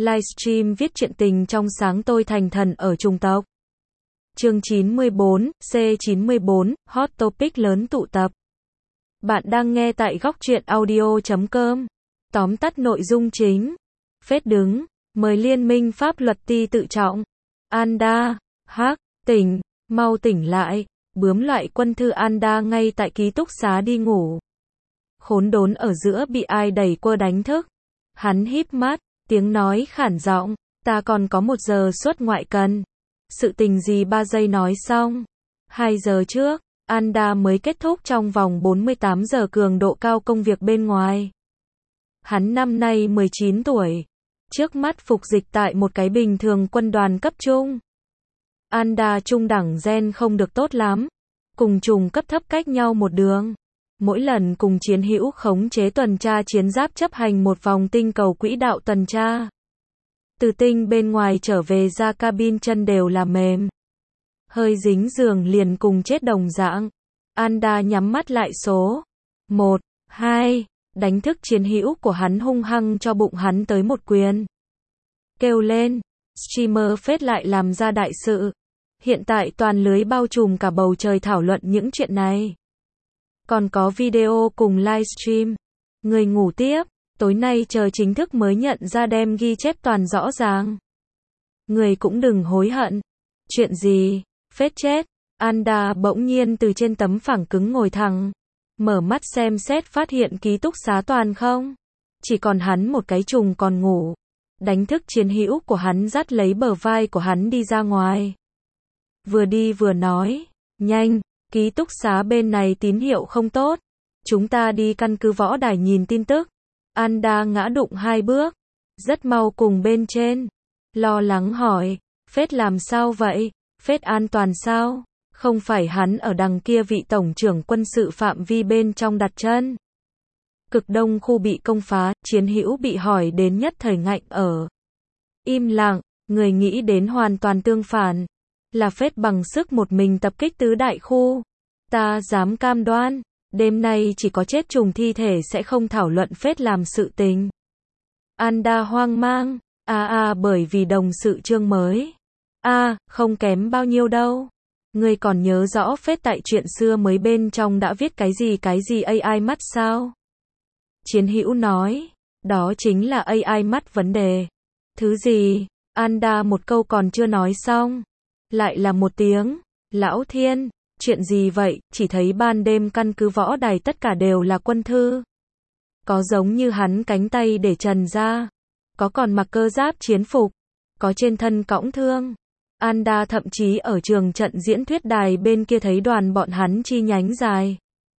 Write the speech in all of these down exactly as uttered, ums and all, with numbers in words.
Livestream viết truyện tình trong sáng tôi thành thần ở chủng tộc. Chương chín mươi bốn, C chín mươi bốn, Hot Topic lớn tụ tập. Bạn đang nghe tại góc truyện audio chấm com. Tóm tắt nội dung chính. Phết đứng, mời Liên minh pháp luật ti tự trọng. Anda, hắc, tỉnh, mau tỉnh lại. Bướm loại quân thư Anda ngay tại ký túc xá đi ngủ. Khốn đốn ở giữa bị ai đẩy quơ đánh thức. Hắn híp mắt, tiếng nói khản giọng, ta còn có một giờ xuất ngoại cần. Sự tình gì ba giây nói xong. Hai giờ trước, Anda mới kết thúc trong vòng bốn mươi tám giờ cường độ cao công việc bên ngoài. Hắn năm nay mười chín tuổi. Trước mắt phục dịch tại một cái bình thường quân đoàn cấp trung. Anda trung đẳng gen không được tốt lắm. Cùng trùng cấp thấp cách nhau một đường. Mỗi lần cùng chiến hữu khống chế tuần tra chiến giáp chấp hành một vòng tinh cầu quỹ đạo tuần tra. Từ tinh bên ngoài trở về ra cabin chân đều là mềm. Hơi dính giường liền cùng chết đồng dạng. Anda nhắm mắt lại số. Một, hai, đánh thức chiến hữu của hắn hung hăng cho bụng hắn tới một quyền. Kêu lên. Streamer phết lại làm ra đại sự. Hiện tại toàn lưới bao trùm cả bầu trời thảo luận những chuyện này. Còn có video cùng livestream. Người ngủ tiếp. Tối nay chờ chính thức mới nhận ra đem ghi chép toàn rõ ràng. Người cũng đừng hối hận. Chuyện gì? Phết chết. Anda bỗng nhiên từ trên tấm phẳng cứng ngồi thẳng. Mở mắt xem xét phát hiện ký túc xá toàn không. Chỉ còn hắn một cái trùng còn ngủ. Đánh thức chiến hữu của hắn dắt lấy bờ vai của hắn đi ra ngoài. Vừa đi vừa nói. Nhanh, ký túc xá bên này tín hiệu không tốt. Chúng ta đi căn cứ võ đài nhìn tin tức. Anda ngã đụng hai bước. Rất mau cùng bên trên. Lo lắng hỏi. Phết làm sao vậy? Phết an toàn sao? Không phải hắn ở đằng kia vị tổng trưởng quân sự phạm vi bên trong đặt chân. Cực đông khu bị công phá, chiến hữu bị hỏi đến nhất thời ngạnh ở. Im lặng, người nghĩ đến hoàn toàn tương phản. Là Phết bằng sức một mình tập kích tứ đại khu. Ta dám cam đoan. Đêm nay chỉ có chết trùng thi thể sẽ không thảo luận Phết làm sự tình. Anda hoang mang. À à bởi vì đồng sự chương mới. À, không kém bao nhiêu đâu. Ngươi còn nhớ rõ Phết tại chuyện xưa mới bên trong đã viết cái gì cái gì a i mắt sao? Chiến hữu nói. Đó chính là a i mắt vấn đề. Thứ gì? Anda một câu còn chưa nói xong. Lại là một tiếng. Lão thiên. Chuyện gì vậy? Chỉ thấy ban đêm căn cứ võ đài tất cả đều là quân thư. Có giống như hắn cánh tay để trần ra. Có còn mặc cơ giáp chiến phục. Có trên thân cõng thương. Anda thậm chí ở trường trận diễn thuyết đài bên kia thấy đoàn bọn hắn chi nhánh dài.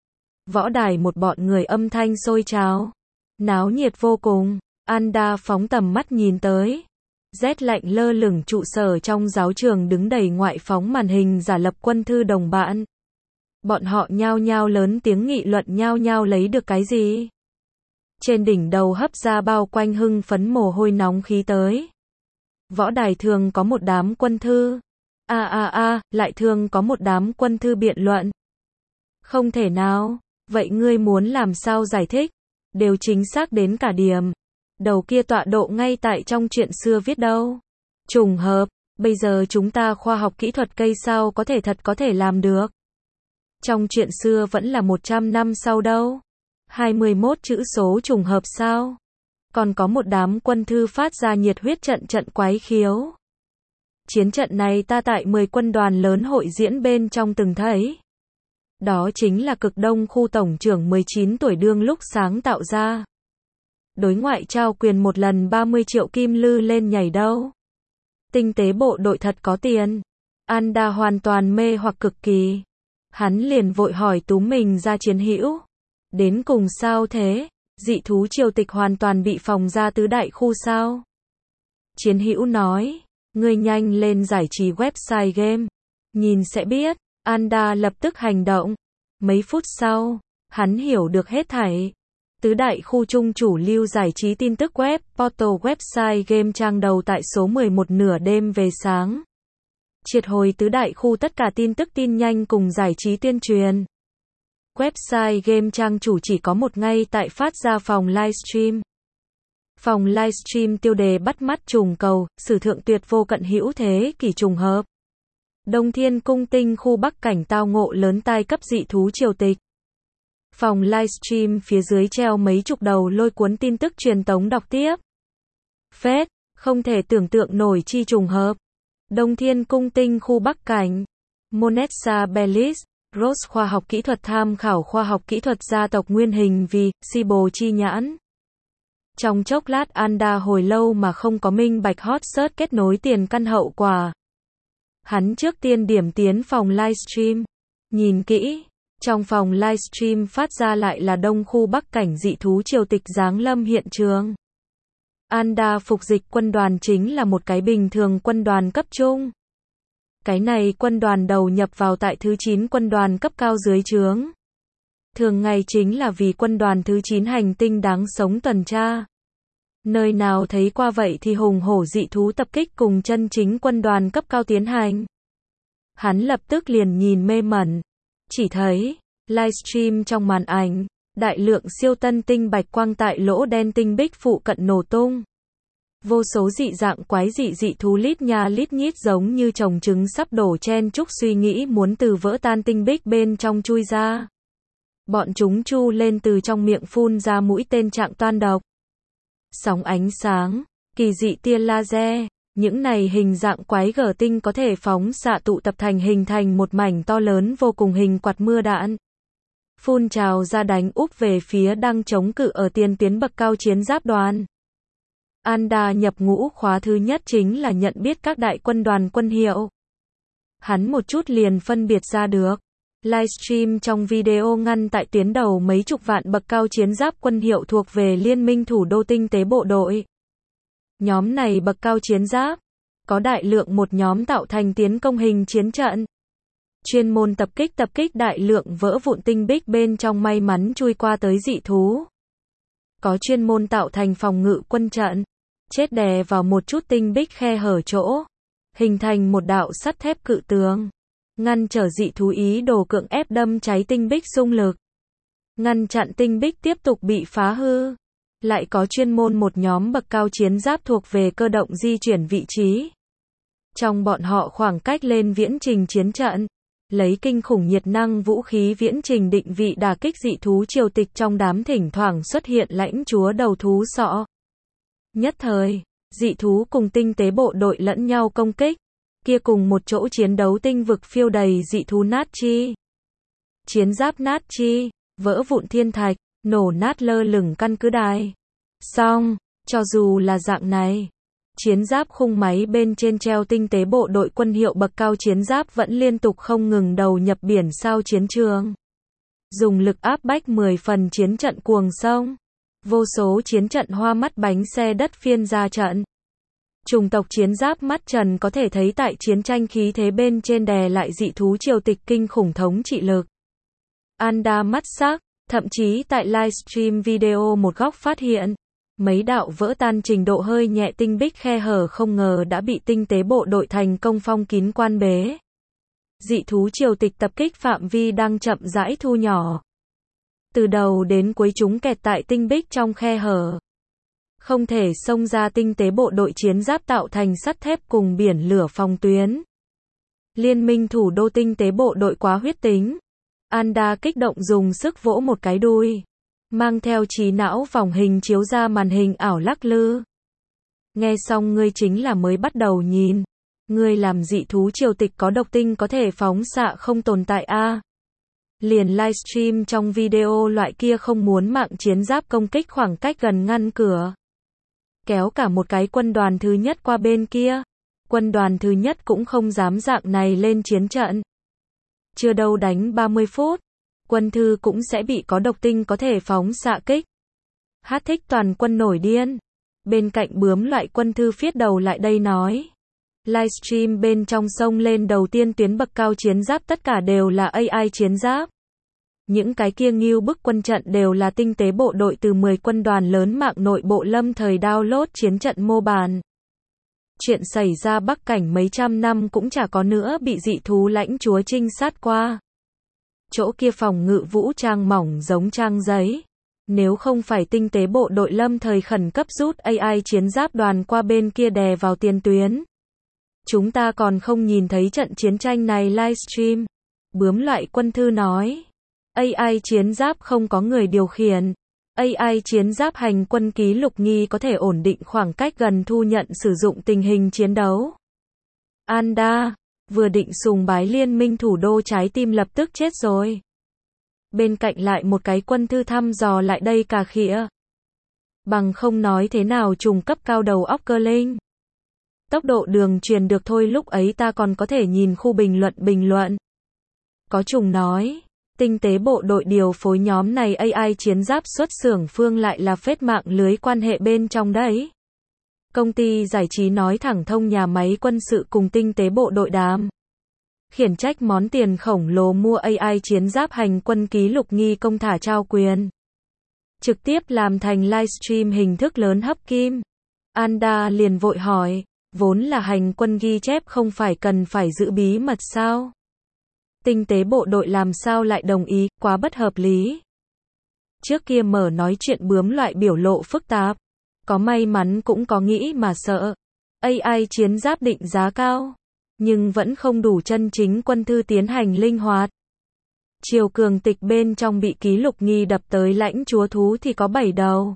Võ đài một bọn người âm thanh sôi trào. Náo nhiệt vô cùng. Anda phóng tầm mắt nhìn tới. Rét lạnh lơ lửng trụ sở trong giáo trường đứng đầy ngoại phóng màn hình giả lập quân thư đồng bạn. Bọn họ nhao nhao lớn tiếng nghị luận nhao nhao lấy được cái gì. Trên đỉnh đầu hấp ra bao quanh hưng phấn mồ hôi nóng khí tới. Võ đài thường có một đám quân thư. A a a, lại thường có một đám quân thư biện luận. Không thể nào, vậy ngươi muốn làm sao giải thích? Đều chính xác đến cả điểm. Đầu kia tọa độ ngay tại trong chuyện xưa viết đâu. Trùng hợp, bây giờ chúng ta khoa học kỹ thuật cây sao có thể thật có thể làm được. Trong chuyện xưa vẫn là một trăm năm sau đâu. hai mươi mốt chữ số trùng hợp sao? Còn có một đám quân thư phát ra nhiệt huyết trận trận quái khiếu. Chiến trận này ta tại mười quân đoàn lớn hội diễn bên trong từng thấy. Đó chính là cực đông khu tổng trưởng mười chín tuổi đương lúc sáng tạo ra. Đối ngoại trao quyền một lần ba mươi triệu kim lư lên nhảy đâu. Tinh tế bộ đội thật có tiền. Anda hoàn toàn mê hoặc cực kỳ. Hắn liền vội hỏi túm mình ra chiến hữu. Đến cùng sao thế? Dị thú triều tịch hoàn toàn bị phòng ra tứ đại khu sao? Chiến hữu nói. Ngươi nhanh lên giải trí website game. Nhìn sẽ biết. Anda lập tức hành động. Mấy phút sau, hắn hiểu được hết thảy. Tứ đại khu trung chủ lưu giải trí tin tức web, portal website game trang đầu tại số mười một nửa đêm về sáng. Triệt hồi tứ đại khu tất cả tin tức tin nhanh cùng giải trí tuyên truyền. Website game trang chủ chỉ có một ngay tại phát ra phòng livestream. Phòng livestream tiêu đề bắt mắt trùng cầu, sử thượng tuyệt vô cận hữu thế kỷ trùng hợp. Đông Thiên Cung Tinh khu Bắc cảnh tao ngộ lớn tai cấp dị thú triều tịch. Phòng livestream phía dưới treo mấy chục đầu lôi cuốn tin tức truyền tống đọc tiếp. Phết, không thể tưởng tượng nổi chi trùng hợp. Đông Thiên Cung Tinh khu Bắc cảnh. Monessa Bellis, Rose khoa học kỹ thuật tham khảo khoa học kỹ thuật gia tộc nguyên hình vì, Sibo chi nhãn. Trong chốc lát Anda hồi lâu mà không có minh bạch hot search kết nối tiền căn hậu quả. Hắn trước tiên điểm tiến phòng livestream. Nhìn kỹ, trong phòng livestream phát ra lại là đông khu Bắc cảnh dị thú triều tịch giáng lâm hiện trường. Anda phục dịch quân đoàn chính là một cái bình thường quân đoàn cấp trung. Cái này quân đoàn đầu nhập vào tại thứ chín quân đoàn cấp cao dưới trướng. Thường ngày chính là vì quân đoàn thứ chín hành tinh đáng sống tuần tra. Nơi nào thấy qua vậy thì hùng hổ dị thú tập kích cùng chân chính quân đoàn cấp cao tiến hành. Hắn lập tức liền nhìn mê mẩn. Chỉ thấy, livestream trong màn ảnh, đại lượng siêu tân tinh bạch quang tại lỗ đen tinh bích phụ cận nổ tung. Vô số dị dạng quái dị dị thú lít nha lít nhít giống như chồng trứng sắp đổ chen chúc suy nghĩ muốn từ vỡ tan tinh bích bên trong chui ra. Bọn chúng chu lên từ trong miệng phun ra mũi tên trạng toan độc. Sóng ánh sáng, kỳ dị tia laser, những này hình dạng quái gở tinh có thể phóng xạ tụ tập thành hình thành một mảnh to lớn vô cùng hình quạt mưa đạn. Phun trào ra đánh úp về phía đang chống cự ở tiền tuyến bậc cao chiến giáp đoàn. Anda nhập ngũ khóa thứ nhất chính là nhận biết các đại quân đoàn quân hiệu. Hắn một chút liền phân biệt ra được. Livestream trong video ngăn tại tuyến đầu mấy chục vạn bậc cao chiến giáp quân hiệu thuộc về Liên minh Thủ đô Tinh tế bộ đội. Nhóm này bậc cao chiến giáp, có đại lượng một nhóm tạo thành tiến công hình chiến trận. Chuyên môn tập kích tập kích đại lượng vỡ vụn tinh bích bên trong may mắn chui qua tới dị thú. Có chuyên môn tạo thành phòng ngự quân trận, chết đè vào một chút tinh bích khe hở chỗ, hình thành một đạo sắt thép cự tường, ngăn trở dị thú ý đồ cưỡng ép đâm cháy tinh bích xung lực, ngăn chặn tinh bích tiếp tục bị phá hư. Lại có chuyên môn một nhóm bậc cao chiến giáp thuộc về cơ động di chuyển vị trí. Trong bọn họ khoảng cách lên viễn trình chiến trận, lấy kinh khủng nhiệt năng vũ khí viễn trình định vị đả kích dị thú triều tịch trong đám thỉnh thoảng xuất hiện lãnh chúa đầu thú sọ. Nhất thời, dị thú cùng tinh tế bộ đội lẫn nhau công kích, kia cùng một chỗ chiến đấu tinh vực phiêu đầy dị thú nát chi. Chiến giáp nát chi, vỡ vụn thiên thạch, nổ nát lơ lửng căn cứ đài. Xong, cho dù là dạng này, chiến giáp khung máy bên trên treo tinh tế bộ đội quân hiệu bậc cao chiến giáp vẫn liên tục không ngừng đầu nhập biển sao chiến trường. Dùng lực áp bách mười phần chiến trận cuồng sông. Vô số chiến trận hoa mắt bánh xe đất phiên ra trận. Chủng tộc chiến giáp mắt trần có thể thấy tại chiến tranh khí thế bên trên đè lại dị thú triều tịch kinh khủng thống trị lực. Anda mắt sắc, thậm chí tại livestream video một góc phát hiện, mấy đạo vỡ tan trình độ hơi nhẹ tinh bích khe hở không ngờ đã bị tinh tế bộ đội thành công phong kín quan bế. Dị thú triều tịch tập kích phạm vi đang chậm rãi thu nhỏ. Từ đầu đến cuối chúng kẹt tại tinh bích trong khe hở. Không thể xông ra tinh tế bộ đội chiến giáp tạo thành sắt thép cùng biển lửa phòng tuyến. Liên minh Thủ đô Tinh tế bộ đội quá huyết tính. Anda kích động dùng sức vỗ một cái đuôi. Mang theo trí não vòng hình chiếu ra màn hình ảo lắc lư. Nghe xong ngươi chính là mới bắt đầu nhìn. Ngươi làm dị thú triều tịch có độc tinh có thể phóng xạ không tồn tại a. À. Liền livestream trong video loại kia không muốn mạng chiến giáp công kích khoảng cách gần ngăn cửa. Kéo cả một cái quân đoàn thứ nhất qua bên kia. Quân đoàn thứ nhất cũng không dám dạng này lên chiến trận. Chưa đâu đánh ba mươi phút. Quân thư cũng sẽ bị có độc tinh có thể phóng xạ kích. Hát thích toàn quân nổi điên. Bên cạnh bướm loại quân thư phiết đầu lại đây nói. Livestream bên trong sông lên đầu tiên tuyến bậc cao chiến giáp tất cả đều là a i chiến giáp. Những cái kia nghiêu bức quân trận đều là tinh tế bộ đội từ mười quân đoàn lớn mạng nội bộ lâm thời download chiến trận mô bàn. Chuyện xảy ra Bắc cảnh mấy trăm năm cũng chả có nữa bị dị thú lãnh chúa trinh sát qua. Chỗ kia phòng ngự vũ trang mỏng giống trang giấy. Nếu không phải tinh tế bộ đội lâm thời khẩn cấp rút a i chiến giáp đoàn qua bên kia đè vào tiền tuyến, chúng ta còn không nhìn thấy trận chiến tranh này livestream. Bướm loại quân thư nói. a i chiến giáp không có người điều khiển. a i chiến giáp hành quân ký lục nghi có thể ổn định khoảng cách gần thu nhận sử dụng tình hình chiến đấu. Anda, vừa định sùng bái liên minh thủ đô trái tim lập tức chết rồi. Bên cạnh lại một cái quân thư thăm dò lại đây cà khịa. Bằng không nói thế nào trùng cấp cao đầu óc cơ linh. Tốc độ đường truyền được thôi, lúc ấy ta còn có thể nhìn khu bình luận bình luận. Có trùng nói, tinh tế bộ đội điều phối nhóm này a i chiến giáp xuất xưởng phương lại là phết mạng lưới quan hệ bên trong đấy. Công ty giải trí nói thẳng thông nhà máy quân sự cùng tinh tế bộ đội đàm. Khiển trách món tiền khổng lồ mua a i chiến giáp hành quân ký lục nghi công thả trao quyền. Trực tiếp làm thành livestream hình thức lớn hấp kim. Anda liền vội hỏi, vốn là hành quân ghi chép không phải cần phải giữ bí mật sao? Tinh tế bộ đội làm sao lại đồng ý, quá bất hợp lý. Trước kia mở nói chuyện bướm loại biểu lộ phức tạp. Có may mắn cũng có nghĩ mà sợ. a i chiến giáp định giá cao, nhưng vẫn không đủ chân chính quân thư tiến hành linh hoạt. Triều cường tịch bên trong bị ký lục nghi đập tới lãnh chúa thú thì có bảy đầu.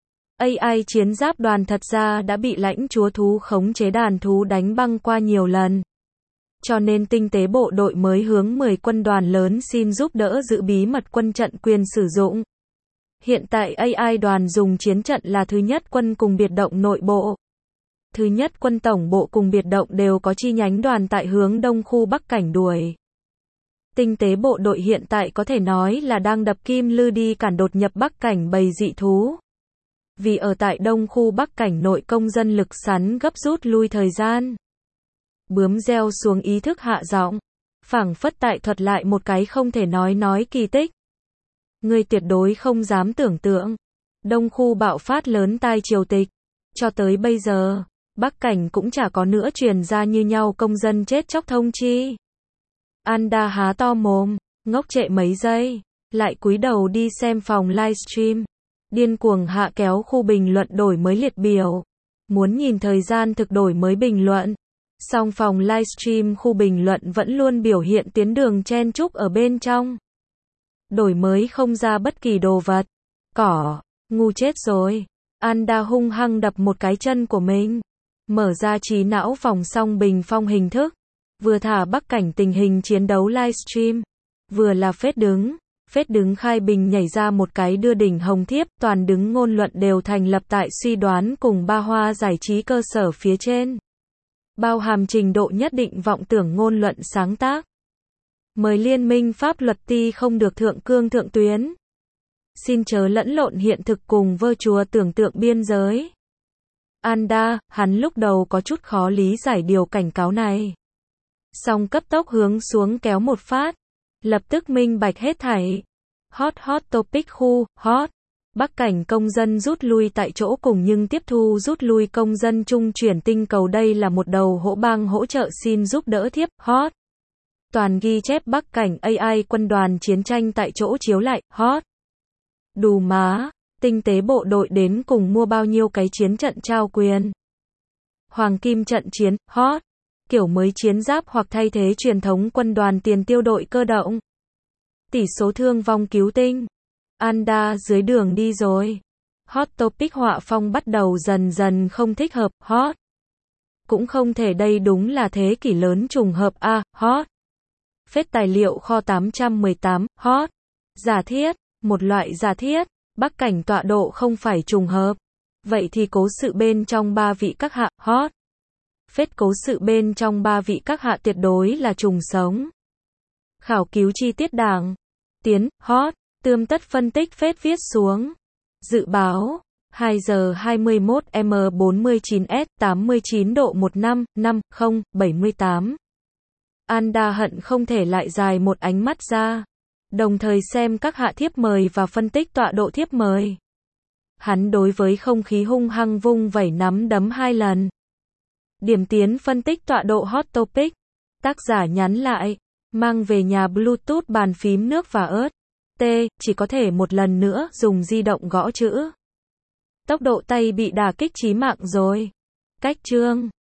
a i chiến giáp đoàn thật ra đã bị lãnh chúa thú khống chế đàn thú đánh băng qua nhiều lần. Cho nên tinh tế bộ đội mới hướng mười quân đoàn lớn xin giúp đỡ giữ bí mật quân trận quyền sử dụng. Hiện tại a i đoàn dùng chiến trận là thứ nhất quân cùng biệt động nội bộ. Thứ nhất quân tổng bộ cùng biệt động đều có chi nhánh đoàn tại hướng đông khu Bắc Cảnh đuổi. Tinh tế bộ đội hiện tại có thể nói là đang đập kim lư đi cản đột nhập Bắc Cảnh bầy dị thú. Vì ở tại đông khu Bắc Cảnh nội công dân lực sắn gấp rút lui thời gian. Bướm gieo xuống ý thức hạ giọng, phảng phất tại thuật lại một cái không thể nói nói kỳ tích. Ngươi tuyệt đối không dám tưởng tượng. Đông khu bạo phát lớn tai triều tịch. Cho tới bây giờ, Bắc Cảnh cũng chả có nữa truyền ra như nhau công dân chết chóc thông chi. Anda há to mồm, ngốc trệ mấy giây, lại cúi đầu đi xem phòng livestream. Điên cuồng hạ kéo khu bình luận đổi mới liệt biểu. Muốn nhìn thời gian thực đổi mới bình luận. Song phòng livestream khu bình luận vẫn luôn biểu hiện tuyến đường chen chúc ở bên trong. Đổi mới không ra bất kỳ đồ vật. Cỏ, ngu chết rồi. Anda hung hăng đập một cái chân của mình. Mở ra trí não phòng xong bình phong hình thức. Vừa thả Bắc Cảnh tình hình chiến đấu livestream. Vừa là phết đứng. Phết đứng khai bình nhảy ra một cái đưa đỉnh hồng thiếp. Toàn đứng ngôn luận đều thành lập tại suy đoán cùng ba hoa giải trí cơ sở phía trên. Bao hàm trình độ nhất định vọng tưởng ngôn luận sáng tác. Mời liên minh pháp luật ti không được thượng cương thượng tuyến. Xin chớ lẫn lộn hiện thực cùng vơ chùa tưởng tượng biên giới. Anda, hắn lúc đầu có chút khó lý giải điều cảnh cáo này. Song cấp tốc hướng xuống kéo một phát. Lập tức minh bạch hết thảy. Hot hot topic khu, hot. Bắc Cảnh công dân rút lui tại chỗ cùng nhưng tiếp thu rút lui công dân trung chuyển tinh cầu, đây là một đầu hỗ bang hỗ trợ xin giúp đỡ thiếp, hot. Toàn ghi chép Bắc Cảnh a i quân đoàn chiến tranh tại chỗ chiếu lại, hot. Đù má, tinh tế bộ đội đến cùng mua bao nhiêu cái chiến trận trao quyền. Hoàng kim trận chiến, hot. Kiểu mới chiến giáp hoặc thay thế truyền thống quân đoàn tiền tiêu đội cơ động. Tỷ số thương vong cứu tinh. Anda dưới đường đi rồi. Hot topic họa phong bắt đầu dần dần không thích hợp, hot. Cũng không thể, đây đúng là thế kỷ lớn trùng hợp a, à, hot. Phết tài liệu kho tám trăm mười tám, hot. Giả thiết, một loại giả thiết, Bắc Cảnh tọa độ không phải trùng hợp. Vậy thì cố sự bên trong ba vị các hạ, hot. Phết cố sự bên trong ba vị các hạ tuyệt đối là trùng sống. Khảo cứu chi tiết đảng. Tiến, hot. Tươm tất phân tích phết viết xuống. Dự báo, hai giờ hai mươi mốt M bốn mươi chín S, tám mươi chín độ một năm, năm, không, bảy mươi tám. Anda hận không thể lại dài một ánh mắt ra. Đồng thời xem các hạ thiếp mời và phân tích tọa độ thiếp mời. Hắn đối với không khí hung hăng vung vẩy nắm đấm hai lần. Điểm tiến phân tích tọa độ hot topic. Tác giả nhắn lại. Mang về nhà Bluetooth bàn phím nước và ớt. T, chỉ có thể một lần nữa dùng di động gõ chữ. Tốc độ tay bị đả kích chí mạng rồi. Cách chương